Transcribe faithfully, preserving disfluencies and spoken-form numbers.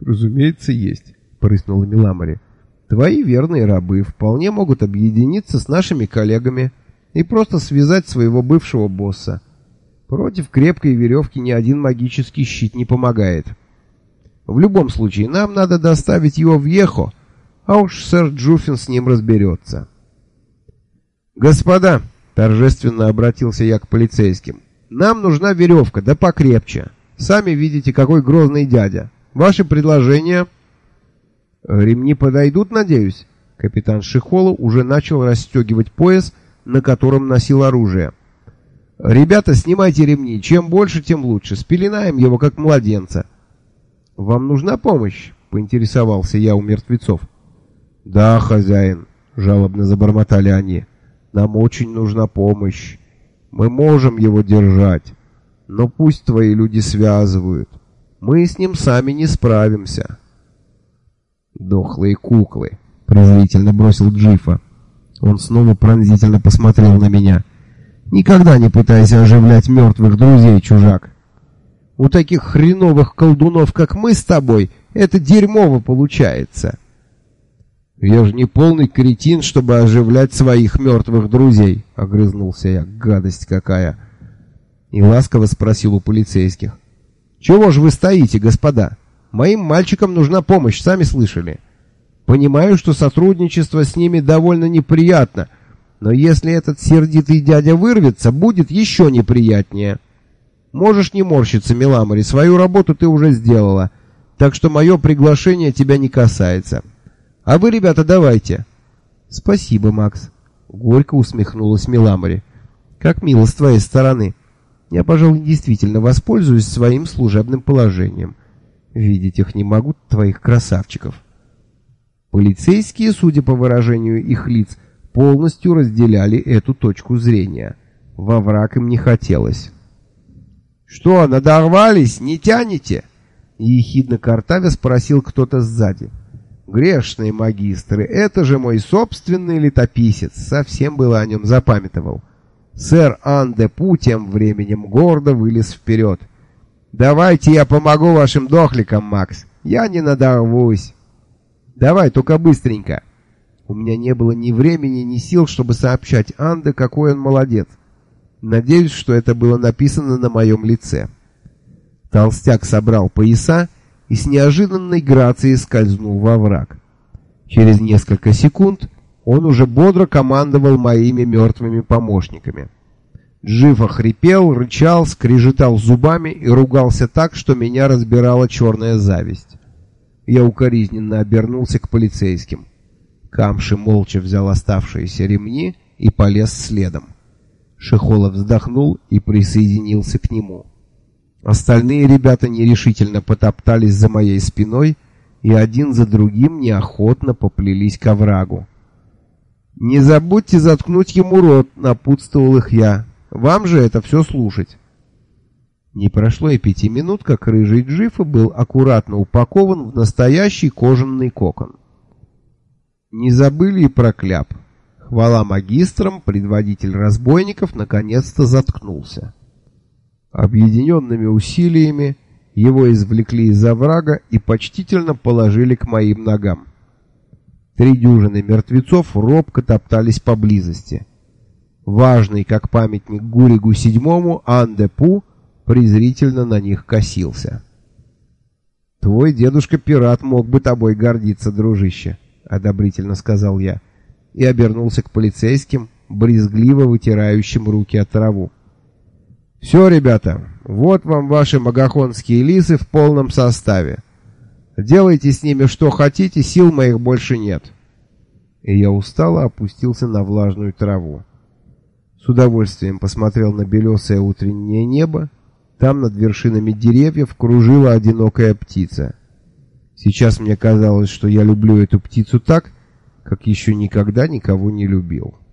«Разумеется, есть», — прыснула Миламари. «Твои верные рабы вполне могут объединиться с нашими коллегами и просто связать своего бывшего босса. Против крепкой веревки ни один магический щит не помогает. В любом случае, нам надо доставить его в Ехо, а уж сэр Джуффин с ним разберется». «Господа», — торжественно обратился я к полицейским, — «нам нужна веревка, да покрепче. Сами видите, какой грозный дядя. Ваши предложения...» «Ремни подойдут, надеюсь?» Капитан Шихола уже начал расстегивать пояс, на котором носил оружие. «Ребята, снимайте ремни. Чем больше, тем лучше. Спеленаем его, как младенца». «Вам нужна помощь?» — поинтересовался я у мертвецов. «Да, хозяин», — жалобно забормотали они. «Нам очень нужна помощь. Мы можем его держать, но пусть твои люди связывают. Мы с ним сами не справимся». «Дохлые куклы», — презрительно бросил Джифа. Он снова пронзительно посмотрел на меня. «Никогда не пытайся оживлять мертвых друзей, чужак. У таких хреновых колдунов, как мы с тобой, это дерьмово получается». «Я же не полный кретин, чтобы оживлять своих мертвых друзей», — огрызнулся я. «Гадость какая!» И ласково спросил у полицейских. «Чего же вы стоите, господа? Моим мальчикам нужна помощь, сами слышали. Понимаю, что сотрудничество с ними довольно неприятно, но если этот сердитый дядя вырвется, будет еще неприятнее. Можешь не морщиться, Миламари, свою работу ты уже сделала, так что мое приглашение тебя не касается. А вы, ребята, давайте». «Спасибо, Макс», — горько усмехнулась Миламари. «Как мило с твоей стороны. Я, пожалуй, действительно воспользуюсь своим служебным положением. Видеть их не могу, твоих красавчиков». Полицейские, судя по выражению их лиц, полностью разделяли эту точку зрения. Во враг им не хотелось. «Что, надорвались? Не тянете?» — ехидно картавя спросил кто-то сзади. «Грешные магистры, это же мой собственный летописец», совсем было о нем запамятовал. Сэр Ан-де-Пу тем временем гордо вылез вперед. «Давайте я помогу вашим дохликам, Макс, я не надорвусь». «Давай, только быстренько». У меня не было ни времени, ни сил, чтобы сообщать Анде, какой он молодец. Надеюсь, что это было написано на моем лице. Толстяк собрал пояса и с неожиданной грацией скользнул во враг. Через несколько секунд он уже бодро командовал моими мертвыми помощниками. Джифа хрипел, рычал, скрежетал зубами и ругался так, что меня разбирала черная зависть. Я укоризненно обернулся к полицейским. Камши молча взял оставшиеся ремни и полез следом. Шихола вздохнул и присоединился к нему. Остальные ребята нерешительно потоптались за моей спиной и один за другим неохотно поплелись к оврагу. «Не забудьте заткнуть ему рот», — напутствовал их я. «Вам же это все слушать». Не прошло и пяти минут, как рыжий Джифа был аккуратно упакован в настоящий кожаный кокон. Не забыли и про кляп. Хвала магистрам, предводитель разбойников наконец-то заткнулся. Объединенными усилиями его извлекли из оврага и почтительно положили к моим ногам. Три дюжины мертвецов робко топтались поблизости. Важный, как памятник Гуригу седьмому, Ан-де-Пу презрительно на них косился. «Твой дедушка-пират мог бы тобой гордиться, дружище», — одобрительно сказал я, и обернулся к полицейским, брезгливо вытирающим руки от траву. «Все, ребята, вот вам ваши магахонские лисы в полном составе. Делайте с ними что хотите, сил моих больше нет». И я устало опустился на влажную траву. С удовольствием посмотрел на белесое утреннее небо. Там над вершинами деревьев кружила одинокая птица. Сейчас мне казалось, что я люблю эту птицу так, как еще никогда никого не любил.